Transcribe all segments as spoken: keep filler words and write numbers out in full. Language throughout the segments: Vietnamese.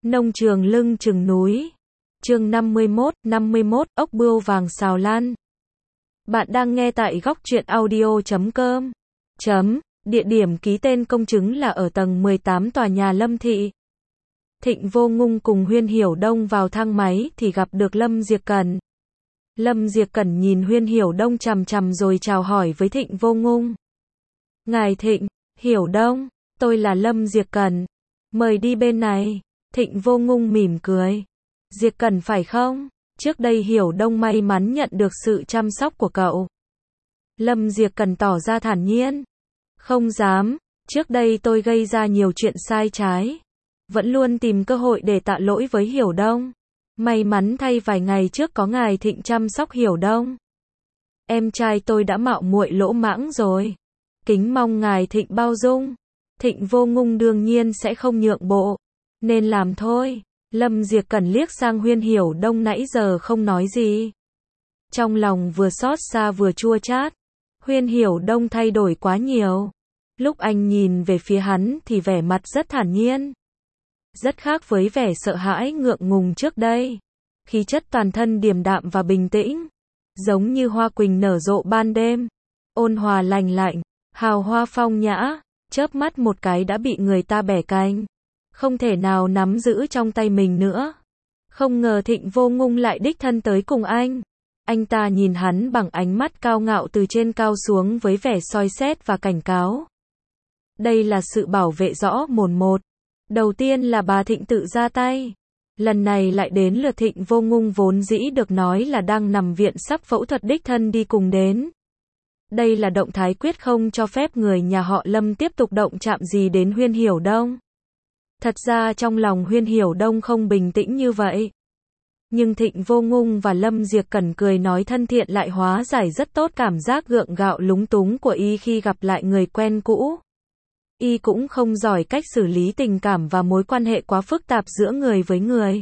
Nông trường lưng chừng núi. Chương năm mươi mốt, năm mươi mốt, ốc bươu vàng xào lan. Bạn đang nghe tại góc truyện audio chấm com. Chấm, địa điểm ký tên công chứng là ở tầng mười tám tòa nhà Lâm Thị. Thịnh Vô Ngung cùng Huyên Hiểu Đông vào thang máy thì gặp được Lâm Diệp Cẩn. Lâm Diệp Cẩn nhìn Huyên Hiểu Đông chằm chằm rồi chào hỏi với Thịnh Vô Ngung. Ngài Thịnh, Hiểu Đông, tôi là Lâm Diệp Cẩn. Mời đi bên này. Thịnh Vô Ngung mỉm cười. Diệp Cẩn phải không? Trước đây Hiểu Đông may mắn nhận được sự chăm sóc của cậu. Lâm Diệp Cẩn tỏ ra thản nhiên. Không dám, trước đây tôi gây ra nhiều chuyện sai trái. Vẫn luôn tìm cơ hội để tạ lỗi với Hiểu Đông. May mắn thay vài ngày trước có ngài Thịnh chăm sóc Hiểu Đông. Em trai tôi đã mạo muội lỗ mãng rồi. Kính mong ngài Thịnh bao dung. Thịnh Vô Ngung đương nhiên sẽ không nhượng bộ. Nên làm thôi. Lâm Diệp Cẩn liếc sang Huyên Hiểu Đông nãy giờ không nói gì. Trong lòng vừa xót xa vừa chua chát. Huyên Hiểu Đông thay đổi quá nhiều. Lúc anh nhìn về phía hắn thì vẻ mặt rất thản nhiên. Rất khác với vẻ sợ hãi ngượng ngùng trước đây. Khí chất toàn thân điềm đạm và bình tĩnh. Giống như hoa quỳnh nở rộ ban đêm. Ôn hòa lành lạnh, hào hoa phong nhã. Chớp mắt một cái đã bị người ta bẻ cành. Không thể nào nắm giữ trong tay mình nữa. Không ngờ Thịnh Vô Ngung lại đích thân tới cùng anh. Anh ta nhìn hắn bằng ánh mắt cao ngạo từ trên cao xuống với vẻ soi xét và cảnh cáo. Đây là sự bảo vệ rõ mồn một. Đầu tiên là bà Thịnh tự ra tay. Lần này lại đến lượt Thịnh Vô Ngung vốn dĩ được nói là đang nằm viện sắp phẫu thuật đích thân đi cùng đến. Đây là động thái quyết không cho phép người nhà họ Lâm tiếp tục động chạm gì đến Huyên Hiểu Đông. Thật ra trong lòng Huyên Hiểu Đông không bình tĩnh như vậy. Nhưng Thịnh Vô Ngung và Lâm Diệp Cẩn cười nói thân thiện lại hóa giải rất tốt cảm giác gượng gạo lúng túng của y khi gặp lại người quen cũ. Y cũng không giỏi cách xử lý tình cảm và mối quan hệ quá phức tạp giữa người với người.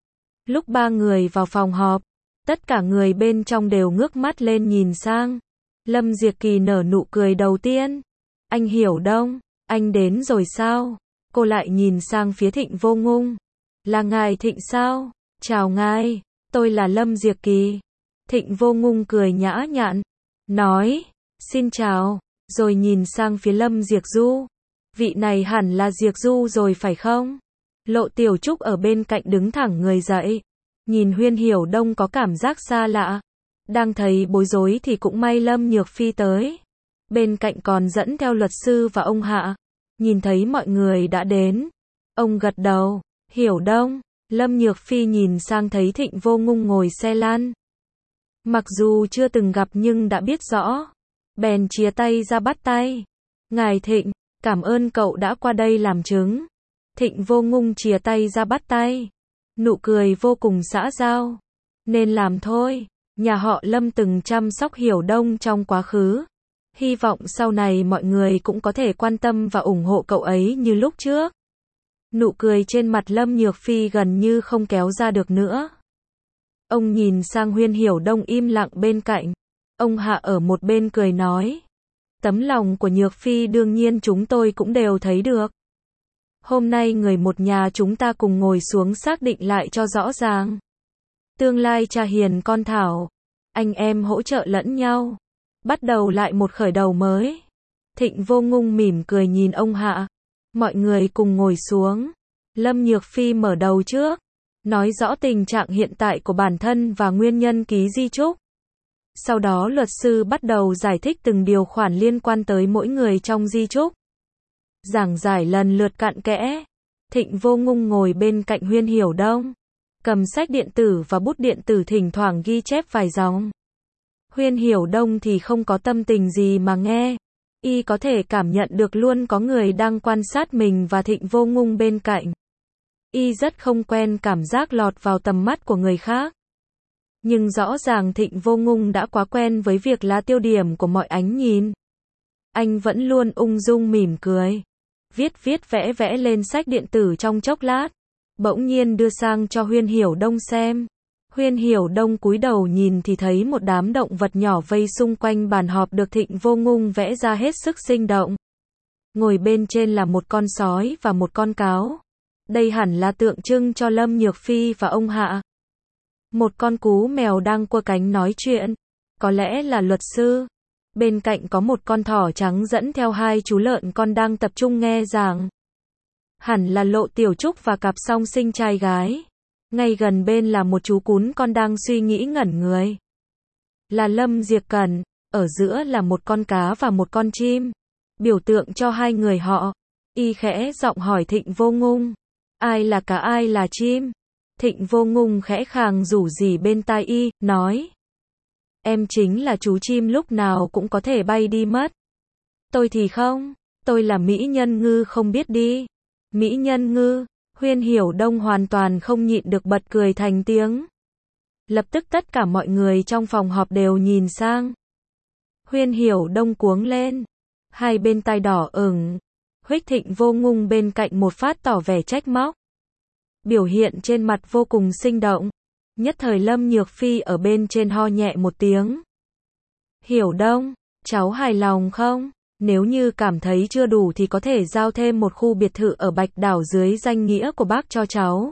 Lúc ba người vào phòng họp, tất cả người bên trong đều ngước mắt lên nhìn sang. Lâm Diệp Kỳ nở nụ cười đầu tiên. Anh Hiểu Đông, anh đến rồi sao? Cô lại nhìn sang phía Thịnh Vô Ngung. Là ngài Thịnh sao? Chào ngài, tôi là Lâm Diệp Kỳ. Thịnh Vô Ngung cười nhã nhặn, nói, xin chào, rồi nhìn sang phía Lâm Diệp Du. Vị này hẳn là Diệp Du rồi phải không? Lộ Tiểu Trúc ở bên cạnh đứng thẳng người dậy. Nhìn Huyên Hiểu Đông có cảm giác xa lạ. Đang thấy bối rối thì cũng may Lâm Nhược Phi tới. Bên cạnh còn dẫn theo luật sư và ông Hạ. Nhìn thấy mọi người đã đến. Ông gật đầu, Hiểu Đông. Lâm Nhược Phi nhìn sang thấy Thịnh Vô Ngung ngồi xe lăn. Mặc dù chưa từng gặp nhưng đã biết rõ. Bèn chia tay ra bắt tay. Ngài Thịnh, cảm ơn cậu đã qua đây làm chứng. Thịnh Vô Ngung chia tay ra bắt tay. Nụ cười vô cùng xã giao. Nên làm thôi. Nhà họ Lâm từng chăm sóc Hiểu Đông trong quá khứ. Hy vọng sau này mọi người cũng có thể quan tâm và ủng hộ cậu ấy như lúc trước. Nụ cười trên mặt Lâm Nhược Phi gần như không kéo ra được nữa. Ông nhìn sang Huyên Hiểu Đông im lặng bên cạnh. Ông Hạ ở một bên cười nói. Tấm lòng của Nhược Phi đương nhiên chúng tôi cũng đều thấy được. Hôm nay người một nhà chúng ta cùng ngồi xuống xác định lại cho rõ ràng. Tương lai cha hiền con Thảo. Anh em hỗ trợ lẫn nhau. Bắt đầu lại một khởi đầu mới. Thịnh Vô Ngung mỉm cười nhìn ông Hạ. Mọi người cùng ngồi xuống. Lâm Nhược Phi mở đầu trước. Nói rõ tình trạng hiện tại của bản thân và nguyên nhân ký di chúc. Sau đó luật sư bắt đầu giải thích từng điều khoản liên quan tới mỗi người trong di chúc. Giảng giải lần lượt cặn kẽ. Thịnh Vô Ngung ngồi bên cạnh Huyên Hiểu Đông. Cầm sách điện tử và bút điện tử thỉnh thoảng ghi chép vài dòng. Huyên Hiểu Đông thì không có tâm tình gì mà nghe. Y có thể cảm nhận được luôn có người đang quan sát mình và Thịnh Vô Ngung bên cạnh. Y rất không quen cảm giác lọt vào tầm mắt của người khác. Nhưng rõ ràng Thịnh Vô Ngung đã quá quen với việc là tiêu điểm của mọi ánh nhìn. Anh vẫn luôn ung dung mỉm cười. Viết viết vẽ vẽ lên sách điện tử trong chốc lát. Bỗng nhiên đưa sang cho Huyên Hiểu Đông xem. Huyên Hiểu Đông cúi đầu nhìn thì thấy một đám động vật nhỏ vây xung quanh bàn họp được Thịnh Vô Ngung vẽ ra hết sức sinh động. Ngồi bên trên là một con sói và một con cáo. Đây hẳn là tượng trưng cho Lâm Nhược Phi và ông Hạ. Một con cú mèo đang cua cánh nói chuyện. Có lẽ là luật sư. Bên cạnh có một con thỏ trắng dẫn theo hai chú lợn con đang tập trung nghe giảng. Hẳn là Lộ Tiểu Trúc và cặp song sinh trai gái. Ngay gần bên là một chú cún con đang suy nghĩ ngẩn người. Là Lâm Diệp Cẩn. Ở giữa là một con cá và một con chim. Biểu tượng cho hai người họ. Y khẽ giọng hỏi Thịnh Vô Ngung. Ai là cá ai là chim? Thịnh Vô Ngung khẽ khàng rủ rỉ bên tai y, nói. Em chính là chú chim lúc nào cũng có thể bay đi mất. Tôi thì không, tôi là Mỹ Nhân Ngư không biết đi. Mỹ Nhân Ngư, Huyên Hiểu Đông hoàn toàn không nhịn được bật cười thành tiếng. Lập tức tất cả mọi người trong phòng họp đều nhìn sang. Huyên Hiểu Đông cuống lên. Hai bên tai đỏ ửng. Huých Thịnh Vô Ngung bên cạnh một phát tỏ vẻ trách móc. Biểu hiện trên mặt vô cùng sinh động. Nhất thời Lâm Nhược Phi ở bên trên ho nhẹ một tiếng. Hiểu Đông, cháu hài lòng không? Nếu như cảm thấy chưa đủ thì có thể giao thêm một khu biệt thự ở Bạch Đảo dưới danh nghĩa của bác cho cháu.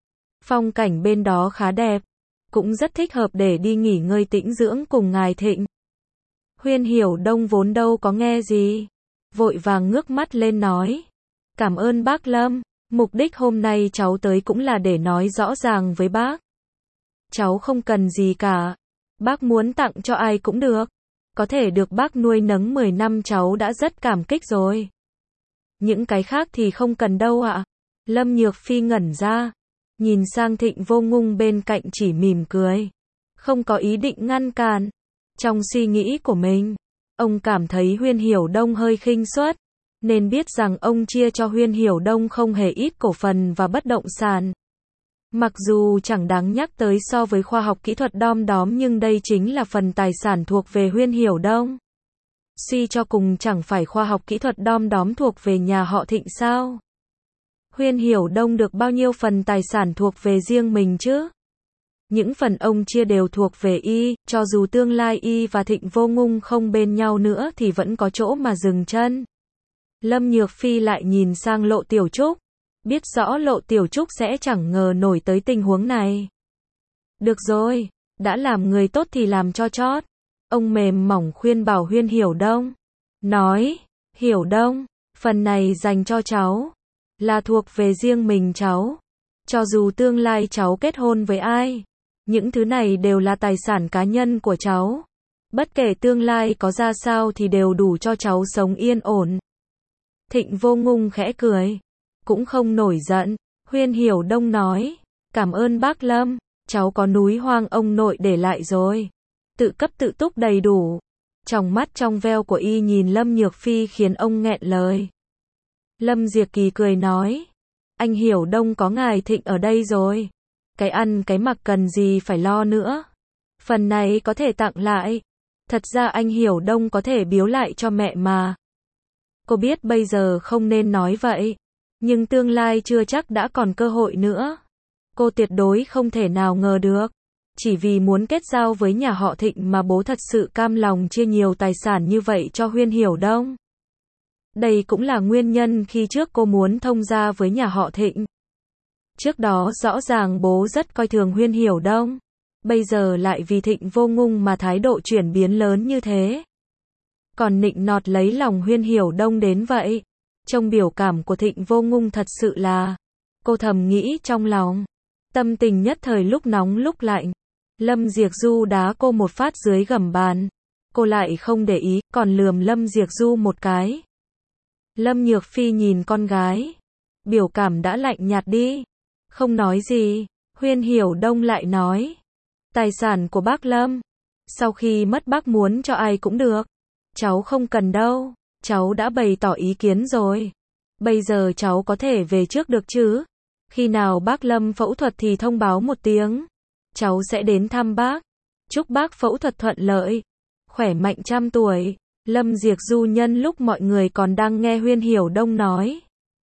Phong cảnh bên đó khá đẹp. Cũng rất thích hợp để đi nghỉ ngơi tĩnh dưỡng cùng ngài Thịnh. Huyên Hiểu Đông vốn đâu có nghe gì. Vội vàng ngước mắt lên nói. Cảm ơn bác Lâm. Mục đích hôm nay cháu tới cũng là để nói rõ ràng với bác. Cháu không cần gì cả. Bác muốn tặng cho ai cũng được. Có thể được bác nuôi nấng mười năm cháu đã rất cảm kích rồi. Những cái khác thì không cần đâu ạ. Lâm Nhược Phi ngẩn ra. Nhìn sang Thịnh Vô Ngung bên cạnh chỉ mỉm cười. Không có ý định ngăn cản. Trong suy nghĩ của mình, ông cảm thấy Huyên Hiểu Đông hơi khinh suất. Nên biết rằng ông chia cho Huyên Hiểu Đông không hề ít cổ phần và bất động sản. Mặc dù chẳng đáng nhắc tới so với khoa học kỹ thuật đom đóm nhưng đây chính là phần tài sản thuộc về Huyên Hiểu Đông. Suy cho cùng chẳng phải khoa học kỹ thuật đom đóm thuộc về nhà họ Thịnh sao? Huyên Hiểu Đông được bao nhiêu phần tài sản thuộc về riêng mình chứ? Những phần ông chia đều thuộc về y, cho dù tương lai y và Thịnh Vô Ngung không bên nhau nữa thì vẫn có chỗ mà dừng chân. Lâm Nhược Phi lại nhìn sang Lộ Tiểu Trúc. Biết rõ Lộ Tiểu Trúc sẽ chẳng ngờ nổi tới tình huống này. Được rồi, đã làm người tốt thì làm cho chót. Ông mềm mỏng khuyên bảo Huyên Hiểu Đông. Nói, Hiểu Đông, phần này dành cho cháu. Là thuộc về riêng mình cháu. Cho dù tương lai cháu kết hôn với ai. Những thứ này đều là tài sản cá nhân của cháu. Bất kể tương lai có ra sao thì đều đủ cho cháu sống yên ổn. Thịnh Vô Ngung khẽ cười. Cũng không nổi giận. Huyên Hiểu Đông nói. Cảm ơn bác Lâm. Cháu có núi hoang ông nội để lại rồi. Tự cấp tự túc đầy đủ. Trong mắt trong veo của y nhìn Lâm Nhược Phi khiến ông nghẹn lời. Lâm Diệp Kỳ cười nói. Anh Hiểu Đông có ngài Thịnh ở đây rồi. Cái ăn cái mặc cần gì phải lo nữa. Phần này có thể tặng lại. Thật ra anh Hiểu Đông có thể biếu lại cho mẹ mà. Cô biết bây giờ không nên nói vậy. Nhưng tương lai chưa chắc đã còn cơ hội nữa. Cô tuyệt đối không thể nào ngờ được. Chỉ vì muốn kết giao với nhà họ Thịnh mà bố thật sự cam lòng chia nhiều tài sản như vậy cho Huyên Hiểu Đông. Đây cũng là nguyên nhân khi trước cô muốn thông gia với nhà họ Thịnh. Trước đó rõ ràng bố rất coi thường Huyên Hiểu Đông. Bây giờ lại vì Thịnh Vô Ngung mà thái độ chuyển biến lớn như thế. Còn nịnh nọt lấy lòng Huyên Hiểu Đông đến vậy. Trong biểu cảm của Thịnh Vô Ngung thật sự là. Cô thầm nghĩ trong lòng. Tâm tình nhất thời lúc nóng lúc lạnh. Lâm Diệp Du đá cô một phát dưới gầm bàn. Cô lại không để ý, còn lườm Lâm Diệp Du một cái. Lâm Nhược Phi nhìn con gái. Biểu cảm đã lạnh nhạt đi. Không nói gì. Huyên Hiểu Đông lại nói. Tài sản của bác Lâm. Sau khi mất bác muốn cho ai cũng được. Cháu không cần đâu. Cháu đã bày tỏ ý kiến rồi. Bây giờ cháu có thể về trước được chứ? Khi nào bác Lâm phẫu thuật thì thông báo một tiếng. Cháu sẽ đến thăm bác. Chúc bác phẫu thuật thuận lợi. Khỏe mạnh trăm tuổi. Lâm Diệp Du nhân lúc mọi người còn đang nghe Huyên Hiểu Đông nói.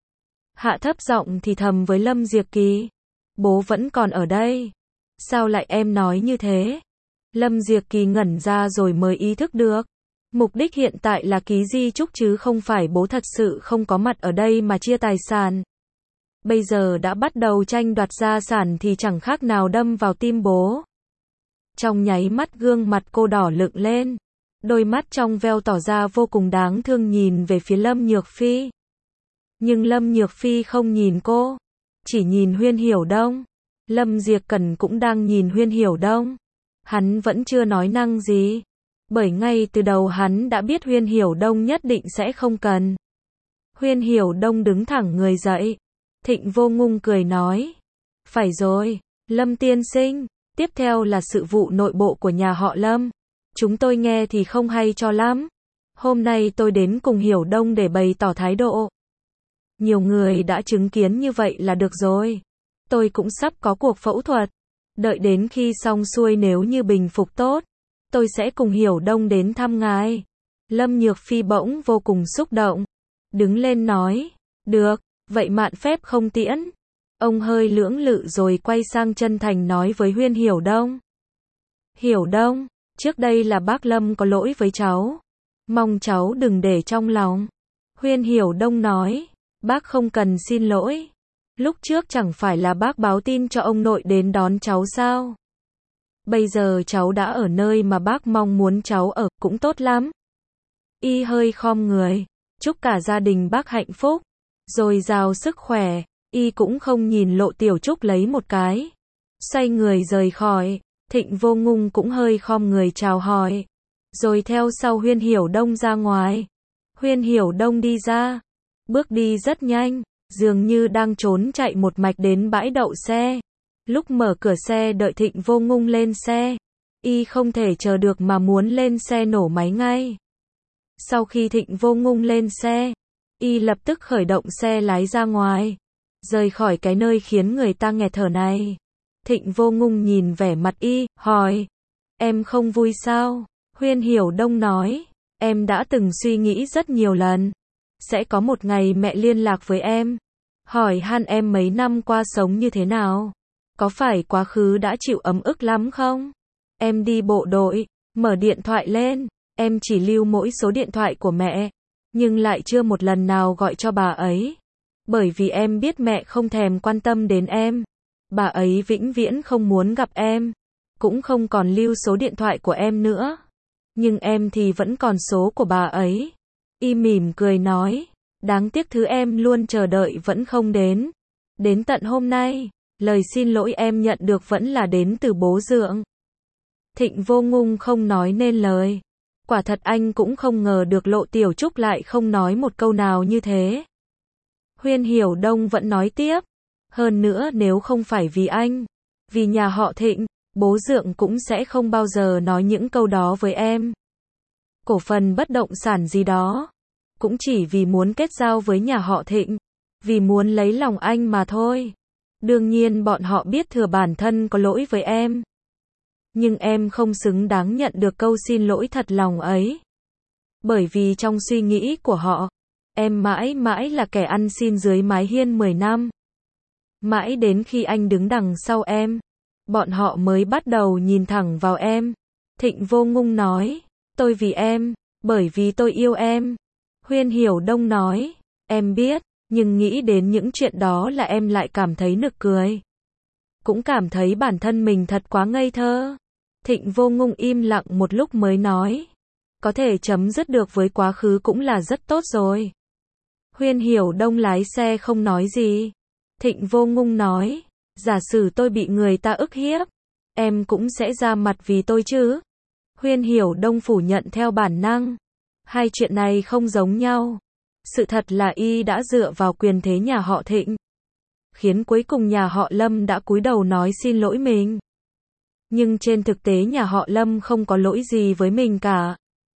Hạ thấp giọng thì thầm với Lâm Diệp Kỳ. Bố vẫn còn ở đây. Sao lại em nói như thế? Lâm Diệp Kỳ ngẩn ra rồi mới ý thức được. Mục đích hiện tại là ký di chúc chứ không phải bố thật sự không có mặt ở đây mà chia tài sản. bây giờ đã bắt đầu tranh đoạt gia sản thì chẳng khác nào đâm vào tim bố. Trong nháy mắt gương mặt cô đỏ lựng lên, đôi mắt trong veo tỏ ra vô cùng đáng thương nhìn về phía Lâm Nhược Phi. Nhưng Lâm Nhược Phi không nhìn cô, chỉ nhìn Huyên Hiểu Đông. Lâm Diệp Cẩn cũng đang nhìn Huyên Hiểu Đông. Hắn vẫn chưa nói năng gì, bởi ngay từ đầu hắn đã biết Huyên Hiểu Đông nhất định sẽ không cần. Huyên Hiểu Đông đứng thẳng người dậy. Thịnh Vô Ngung cười nói, phải rồi, Lâm tiên sinh, tiếp theo là sự vụ nội bộ của nhà họ Lâm. Chúng tôi nghe thì không hay cho lắm. Hôm nay tôi đến cùng Hiểu Đông để bày tỏ thái độ. Nhiều người đã chứng kiến như vậy là được rồi. Tôi cũng sắp có cuộc phẫu thuật. Đợi đến khi xong xuôi nếu như bình phục tốt, tôi sẽ cùng Hiểu Đông đến thăm ngài. Lâm Nhược Phi bỗng vô cùng xúc động. Đứng lên nói, được, vậy mạn phép không tiễn. Ông hơi lưỡng lự rồi quay sang chân thành nói với Huyên Hiểu Đông. Hiểu Đông, trước đây là bác Lâm có lỗi với cháu. Mong cháu đừng để trong lòng. Huyên Hiểu Đông nói, bác không cần xin lỗi. Lúc trước chẳng phải là bác báo tin cho ông nội đến đón cháu sao? Bây giờ cháu đã ở nơi mà bác mong muốn cháu ở, cũng tốt lắm. Y hơi khom người, chúc cả gia đình bác hạnh phúc, dồi dào sức khỏe. Y cũng không nhìn Lộ Tiểu Trúc lấy một cái, xoay người rời khỏi. Thịnh Vô Ngung cũng hơi khom người chào hỏi, rồi theo sau Huyên Hiểu Đông ra ngoài. Huyên Hiểu Đông đi ra, bước đi rất nhanh, dường như đang trốn chạy một mạch đến bãi đậu xe. Lúc mở cửa xe đợi Thịnh Vô Ngung lên xe, y không thể chờ được mà muốn lên xe nổ máy ngay. Sau khi Thịnh Vô Ngung lên xe, y lập tức khởi động xe lái ra ngoài, rời khỏi cái nơi khiến người ta nghẹt thở này. Thịnh Vô Ngung nhìn vẻ mặt y, hỏi, em không vui sao? Huyên Hiểu Đông nói, em đã từng suy nghĩ rất nhiều lần, sẽ có một ngày mẹ liên lạc với em, hỏi han em mấy năm qua sống như thế nào, có phải quá khứ đã chịu ấm ức lắm không? Em đi bộ đội, mở điện thoại lên, em chỉ lưu mỗi số điện thoại của mẹ, nhưng lại chưa một lần nào gọi cho bà ấy, bởi vì em biết mẹ không thèm quan tâm đến em. Bà ấy vĩnh viễn không muốn gặp em, cũng không còn lưu số điện thoại của em nữa. Nhưng em thì vẫn còn số của bà ấy. Y mỉm cười nói, đáng tiếc thứ em luôn chờ đợi vẫn không đến. Đến tận hôm nay, lời xin lỗi em nhận được vẫn là đến từ bố dượng. Thịnh Vô Ngung không nói nên lời. Quả thật anh cũng không ngờ được Lộ Tiểu Trúc lại không nói một câu nào như thế. Huyên Hiểu Đông vẫn nói tiếp. Hơn nữa nếu không phải vì anh, vì nhà họ Thịnh, bố dượng cũng sẽ không bao giờ nói những câu đó với em. Cổ phần bất động sản gì đó, cũng chỉ vì muốn kết giao với nhà họ Thịnh, vì muốn lấy lòng anh mà thôi. Đương nhiên bọn họ biết thừa bản thân có lỗi với em. Nhưng em không xứng đáng nhận được câu xin lỗi thật lòng ấy. Bởi vì trong suy nghĩ của họ, em mãi mãi là kẻ ăn xin dưới mái hiên mười năm. Mãi đến khi anh đứng đằng sau em, bọn họ mới bắt đầu nhìn thẳng vào em. Thịnh Vô Ngung nói, tôi vì em, bởi vì tôi yêu em. Huyên Hiểu Đông nói, em biết, nhưng nghĩ đến những chuyện đó là em lại cảm thấy nực cười. Cũng cảm thấy bản thân mình thật quá ngây thơ. Thịnh Vô Ngung im lặng một lúc mới nói, có thể chấm dứt được với quá khứ cũng là rất tốt rồi. Huyên Hiểu Đông lái xe không nói gì. Thịnh Vô Ngung nói, giả sử tôi bị người ta ức hiếp, em cũng sẽ ra mặt vì tôi chứ. Huyên Hiểu Đông phủ nhận theo bản năng. Hai chuyện này không giống nhau. Sự thật là y đã dựa vào quyền thế nhà họ Thịnh, khiến cuối cùng nhà họ Lâm đã cúi đầu nói xin lỗi mình. Nhưng trên thực tế nhà họ Lâm không có lỗi gì với mình cả.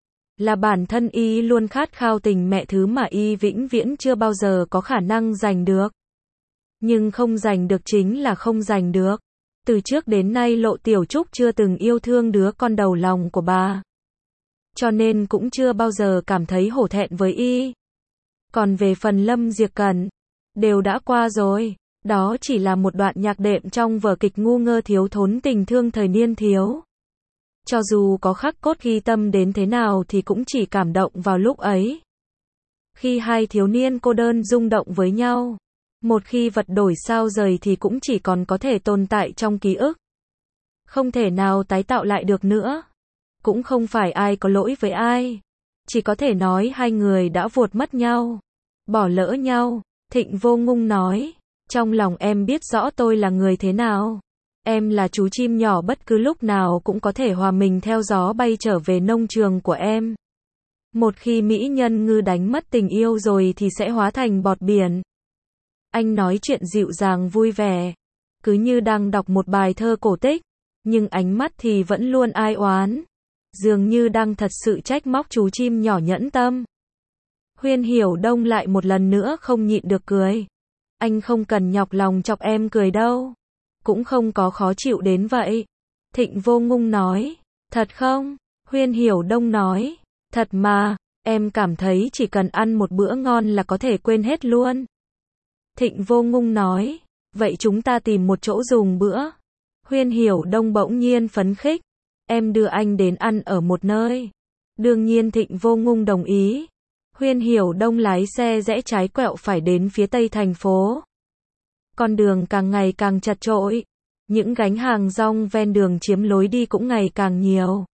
Là bản thân y luôn khát khao tình mẹ thứ mà y vĩnh viễn chưa bao giờ có khả năng giành được. Nhưng không giành được chính là không giành được. Từ trước đến nay Lộ Tiểu Trúc chưa từng yêu thương đứa con đầu lòng của bà. Cho nên cũng chưa bao giờ cảm thấy hổ thẹn với y. Còn về phần Lâm Diệp Cẩn, đều đã qua rồi. Đó chỉ là một đoạn nhạc đệm trong vở kịch ngu ngơ thiếu thốn tình thương thời niên thiếu. Cho dù có khắc cốt ghi tâm đến thế nào thì cũng chỉ cảm động vào lúc ấy. Khi hai thiếu niên cô đơn rung động với nhau. Một khi vật đổi sao rời thì cũng chỉ còn có thể tồn tại trong ký ức. Không thể nào tái tạo lại được nữa. Cũng không phải ai có lỗi với ai. Chỉ có thể nói hai người đã vuột mất nhau. Bỏ lỡ nhau. Thịnh Vô Ngung nói. Trong lòng em biết rõ tôi là người thế nào. Em là chú chim nhỏ bất cứ lúc nào cũng có thể hòa mình theo gió bay trở về nông trường của em. Một khi mỹ nhân ngư đánh mất tình yêu rồi thì sẽ hóa thành bọt biển. Anh nói chuyện dịu dàng vui vẻ. Cứ như đang đọc một bài thơ cổ tích. Nhưng ánh mắt thì vẫn luôn ai oán. Dường như đang thật sự trách móc chú chim nhỏ nhẫn tâm. Huyên Hiểu Đông lại một lần nữa không nhịn được cười. Anh không cần nhọc lòng chọc em cười đâu. Cũng không có khó chịu đến vậy. Thịnh Vô Ngung nói. Thật không? Huyên Hiểu Đông nói. Thật mà, em cảm thấy chỉ cần ăn một bữa ngon là có thể quên hết luôn. Thịnh Vô Ngung nói. Vậy chúng ta tìm một chỗ dùng bữa. Huyên Hiểu Đông bỗng nhiên phấn khích. Em đưa anh đến ăn ở một nơi. Đương nhiên Thịnh Vô Ngung đồng ý. Huyên Hiểu Đông lái xe rẽ trái quẹo phải đến phía tây thành phố. Con đường càng ngày càng chật chội. Những gánh hàng rong ven đường chiếm lối đi cũng ngày càng nhiều.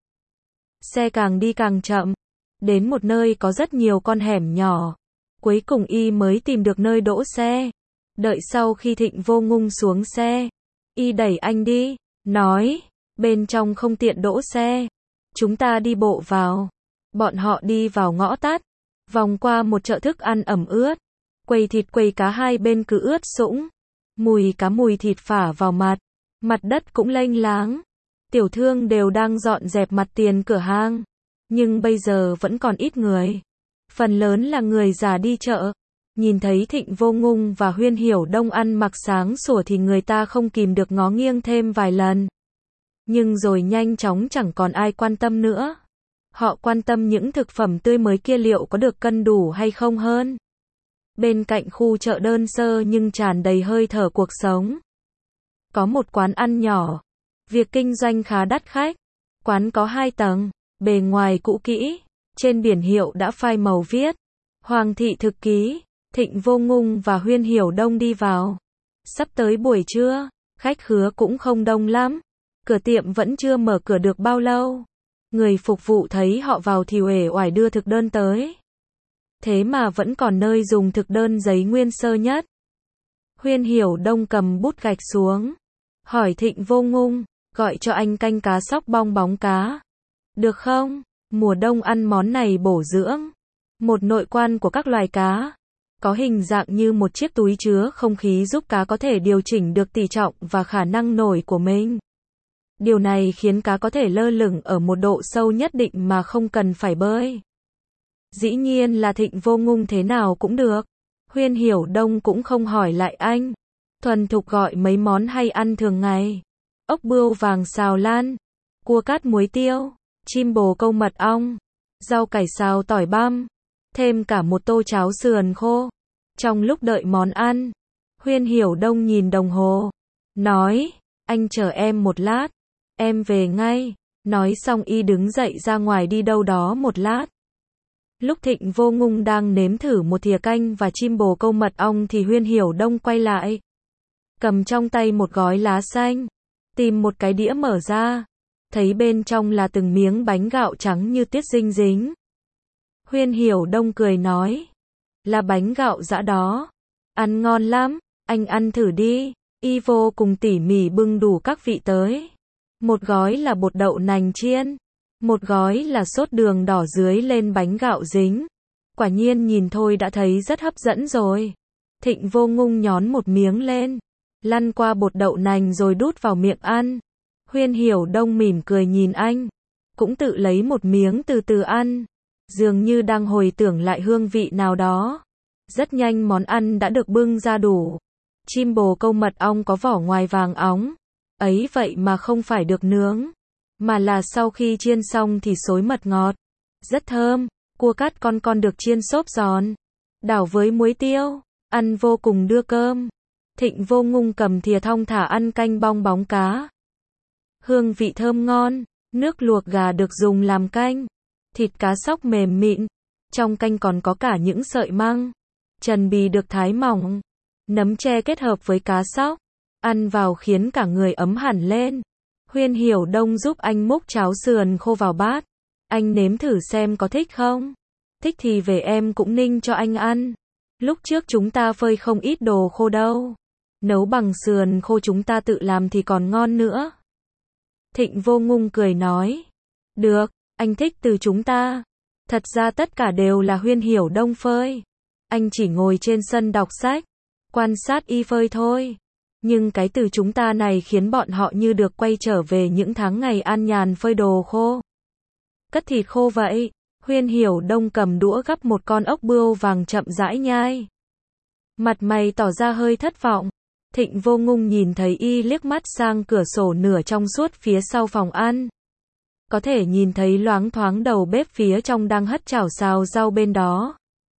Xe càng đi càng chậm. Đến một nơi có rất nhiều con hẻm nhỏ. Cuối cùng y mới tìm được nơi đỗ xe. Đợi sau khi Thịnh Vô Ngung xuống xe. Y đẩy anh đi. Nói. Bên trong không tiện đỗ xe. Chúng ta đi bộ vào. Bọn họ đi vào ngõ tắt. Vòng qua một chợ thức ăn ẩm ướt. Quầy thịt quầy cá hai bên cứ ướt sũng. Mùi cá mùi thịt phả vào mặt. Mặt đất cũng lênh láng. Tiểu thương đều đang dọn dẹp mặt tiền cửa hàng. Nhưng bây giờ vẫn còn ít người. Phần lớn là người già đi chợ. Nhìn thấy Thịnh Vô Ngung và Huyên Hiểu Đông ăn mặc sáng sủa thì người ta không kìm được ngó nghiêng thêm vài lần. Nhưng rồi nhanh chóng chẳng còn ai quan tâm nữa. Họ quan tâm những thực phẩm tươi mới kia liệu có được cân đủ hay không hơn. Bên cạnh khu chợ đơn sơ nhưng tràn đầy hơi thở cuộc sống. Có một quán ăn nhỏ. Việc kinh doanh khá đắt khách. Quán có hai tầng. Bề ngoài cũ kỹ. Trên biển hiệu đã phai màu viết. Hoàng thị thực ký. Thịnh Vô Ngung và Huyên Hiểu Đông đi vào. Sắp tới buổi trưa. Khách khứa cũng không đông lắm. Cửa tiệm vẫn chưa mở cửa được bao lâu. Người phục vụ thấy họ vào thì uể oải đưa thực đơn tới. Thế mà vẫn còn nơi dùng thực đơn giấy nguyên sơ nhất. Huyên Hiểu Đông cầm bút gạch xuống. Hỏi Thịnh Vô Ngung. Gọi cho anh canh cá sóc bong bóng cá. Được không? Mùa đông ăn món này bổ dưỡng. Một nội quan của các loài cá. Có hình dạng như một chiếc túi chứa không khí giúp cá có thể điều chỉnh được tỷ trọng và khả năng nổi của mình. Điều này khiến cá có thể lơ lửng ở một độ sâu nhất định mà không cần phải bơi. Dĩ nhiên là Thịnh Vô Ngung thế nào cũng được. Huyên Hiểu Đông cũng không hỏi lại anh. Thuần thục gọi mấy món hay ăn thường ngày. Ốc bươu vàng xào lan, cua cát muối tiêu, chim bồ câu mật ong, rau cải xào tỏi băm, thêm cả một tô cháo sườn khô. Trong lúc đợi món ăn, Huyên Hiểu Đông nhìn đồng hồ, nói, anh chờ em một lát, em về ngay. Nói xong y đứng dậy ra ngoài đi đâu đó một lát. Lúc Thịnh Vô Ngung đang nếm thử một thìa canh và chim bồ câu mật ong thì Huyên Hiểu Đông quay lại. Cầm trong tay một gói lá xanh. Tìm một cái đĩa mở ra. Thấy bên trong là từng miếng bánh gạo trắng như tuyết dinh dính. Huyên Hiểu Đông cười nói. Là bánh gạo giã đó. Ăn ngon lắm. Anh ăn thử đi. Y vô cùng tỉ mỉ bưng đủ các vị tới. Một gói là bột đậu nành chiên. Một gói là sốt đường đỏ dưới lên bánh gạo dính. Quả nhiên nhìn thôi đã thấy rất hấp dẫn rồi. Thịnh Vô Ngung nhón một miếng lên. Lăn qua bột đậu nành rồi đút vào miệng ăn. Huyên Hiểu Đông mỉm cười nhìn anh. Cũng tự lấy một miếng từ từ ăn. Dường như đang hồi tưởng lại hương vị nào đó. Rất nhanh món ăn đã được bưng ra đủ. Chim bồ câu mật ong có vỏ ngoài vàng óng. Ấy vậy mà không phải được nướng. Mà là sau khi chiên xong thì xối mật ngọt. Rất thơm. Cua cát con con được chiên xốp giòn. Đảo với muối tiêu. Ăn vô cùng đưa cơm. Thịnh Vô Ngung cầm thìa thong thả ăn canh bong bóng cá. Hương vị thơm ngon. Nước luộc gà được dùng làm canh. Thịt cá sóc mềm mịn. Trong canh còn có cả những sợi măng. Trần bì được thái mỏng. Nấm tre kết hợp với cá sóc, ăn vào khiến cả người ấm hẳn lên. Huyên Hiểu Đông giúp anh múc cháo sườn khô vào bát. Anh nếm thử xem có thích không? Thích thì về em cũng ninh cho anh ăn. Lúc trước chúng ta phơi không ít đồ khô đâu. Nấu bằng sườn khô chúng ta tự làm thì còn ngon nữa. Thịnh Vô Ngung cười nói. Được, anh thích từ chúng ta. Thật ra tất cả đều là Huyên Hiểu Đông phơi. Anh chỉ ngồi trên sân đọc sách, quan sát y phơi thôi. Nhưng cái từ chúng ta này khiến bọn họ như được quay trở về những tháng ngày an nhàn phơi đồ khô. Cất thịt khô vậy. Huyên Hiểu Đông cầm đũa gắp một con ốc bươu vàng chậm rãi nhai. Mặt mày tỏ ra hơi thất vọng. Thịnh Vô Ngung nhìn thấy y liếc mắt sang cửa sổ nửa trong suốt phía sau phòng ăn. Có thể nhìn thấy loáng thoáng đầu bếp phía trong đang hất chảo xào rau bên đó.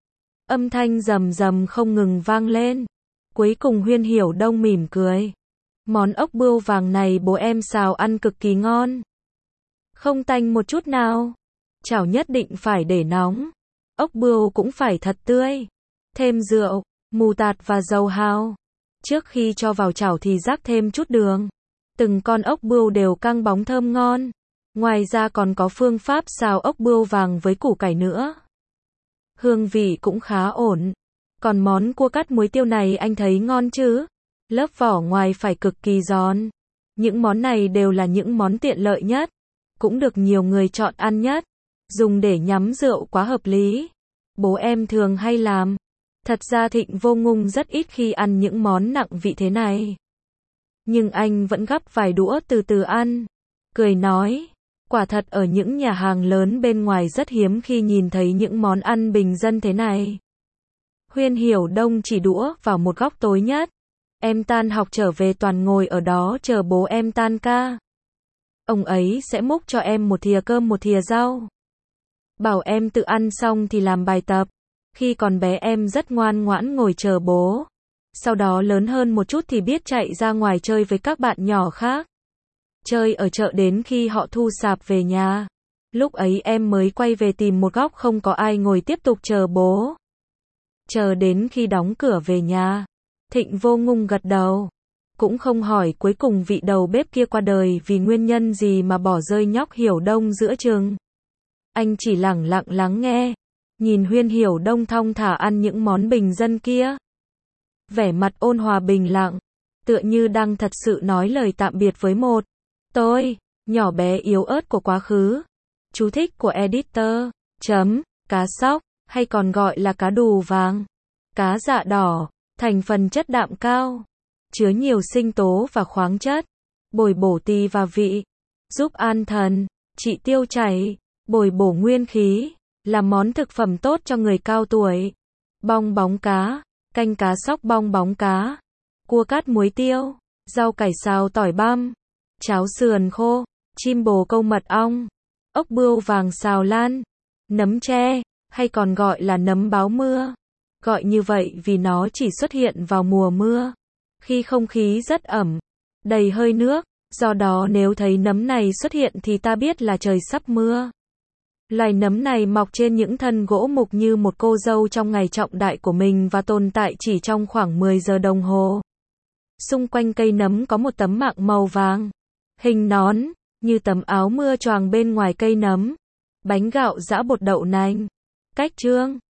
Âm thanh rầm rầm không ngừng vang lên. Cuối cùng Huyên Hiểu Đông mỉm cười. Món ốc bươu vàng này bố em xào ăn cực kỳ ngon. Không tanh một chút nào. Chảo nhất định phải để nóng. Ốc bươu cũng phải thật tươi. Thêm rượu, mù tạt và dầu hào. Trước khi cho vào chảo thì rắc thêm chút đường. Từng con ốc bươu đều căng bóng thơm ngon. Ngoài ra còn có phương pháp xào ốc bươu vàng với củ cải nữa. Hương vị cũng khá ổn. Còn món cua cắt muối tiêu này anh thấy ngon chứ? Lớp vỏ ngoài phải cực kỳ giòn. Những món này đều là những món tiện lợi nhất. Cũng được nhiều người chọn ăn nhất. Dùng để nhắm rượu quá hợp lý. Bố em thường hay làm. Thật ra Thịnh Vô Ngung rất ít khi ăn những món nặng vị thế này. Nhưng anh vẫn gắp vài đũa từ từ ăn. Cười nói. Quả thật ở những nhà hàng lớn bên ngoài rất hiếm khi nhìn thấy những món ăn bình dân thế này. Huyên Hiểu Đông chỉ đũa vào một góc tối nhất. Em tan học trở về toàn ngồi ở đó chờ bố em tan ca. Ông ấy sẽ múc cho em một thìa cơm một thìa rau. Bảo em tự ăn xong thì làm bài tập. Khi còn bé em rất ngoan ngoãn ngồi chờ bố. Sau đó lớn hơn một chút thì biết chạy ra ngoài chơi với các bạn nhỏ khác. Chơi ở chợ đến khi họ thu sạp về nhà. Lúc ấy em mới quay về tìm một góc không có ai ngồi tiếp tục chờ bố. Chờ đến khi đóng cửa về nhà. Thịnh Vô Ngung gật đầu. Cũng không hỏi cuối cùng vị đầu bếp kia qua đời vì nguyên nhân gì mà bỏ rơi nhóc Hiểu Đông giữa chừng. Anh chỉ lẳng lặng lắng nghe. Nhìn Huyên Hiểu Đông thong thả ăn những món bình dân kia. Vẻ mặt ôn hòa bình lặng. Tựa như đang thật sự nói lời tạm biệt với một tôi, nhỏ bé yếu ớt của quá khứ. Chú thích của editor. Chấm, cá sóc, hay còn gọi là cá đù vàng. Cá dạ đỏ, thành phần chất đạm cao. Chứa nhiều sinh tố và khoáng chất. Bồi bổ tỳ và vị. Giúp an thần, trị tiêu chảy, bồi bổ nguyên khí. Là món thực phẩm tốt cho người cao tuổi. Bong bóng cá, canh cá sóc bong bóng cá. Cua cát muối tiêu, rau cải xào tỏi băm. Cháo sườn khô, chim bồ câu mật ong. Ốc bươu vàng xào lan. Nấm tre, hay còn gọi là nấm báo mưa. Gọi như vậy vì nó chỉ xuất hiện vào mùa mưa. Khi không khí rất ẩm, đầy hơi nước. Do đó nếu thấy nấm này xuất hiện thì ta biết là trời sắp mưa. Loài nấm này mọc trên những thân gỗ mục như một cô dâu trong ngày trọng đại của mình và tồn tại chỉ trong khoảng mười giờ đồng hồ. Xung quanh cây nấm có một tấm mạng màu vàng. Hình nón, như tấm áo mưa choàng bên ngoài cây nấm. Bánh gạo giã bột đậu nành. Cách chương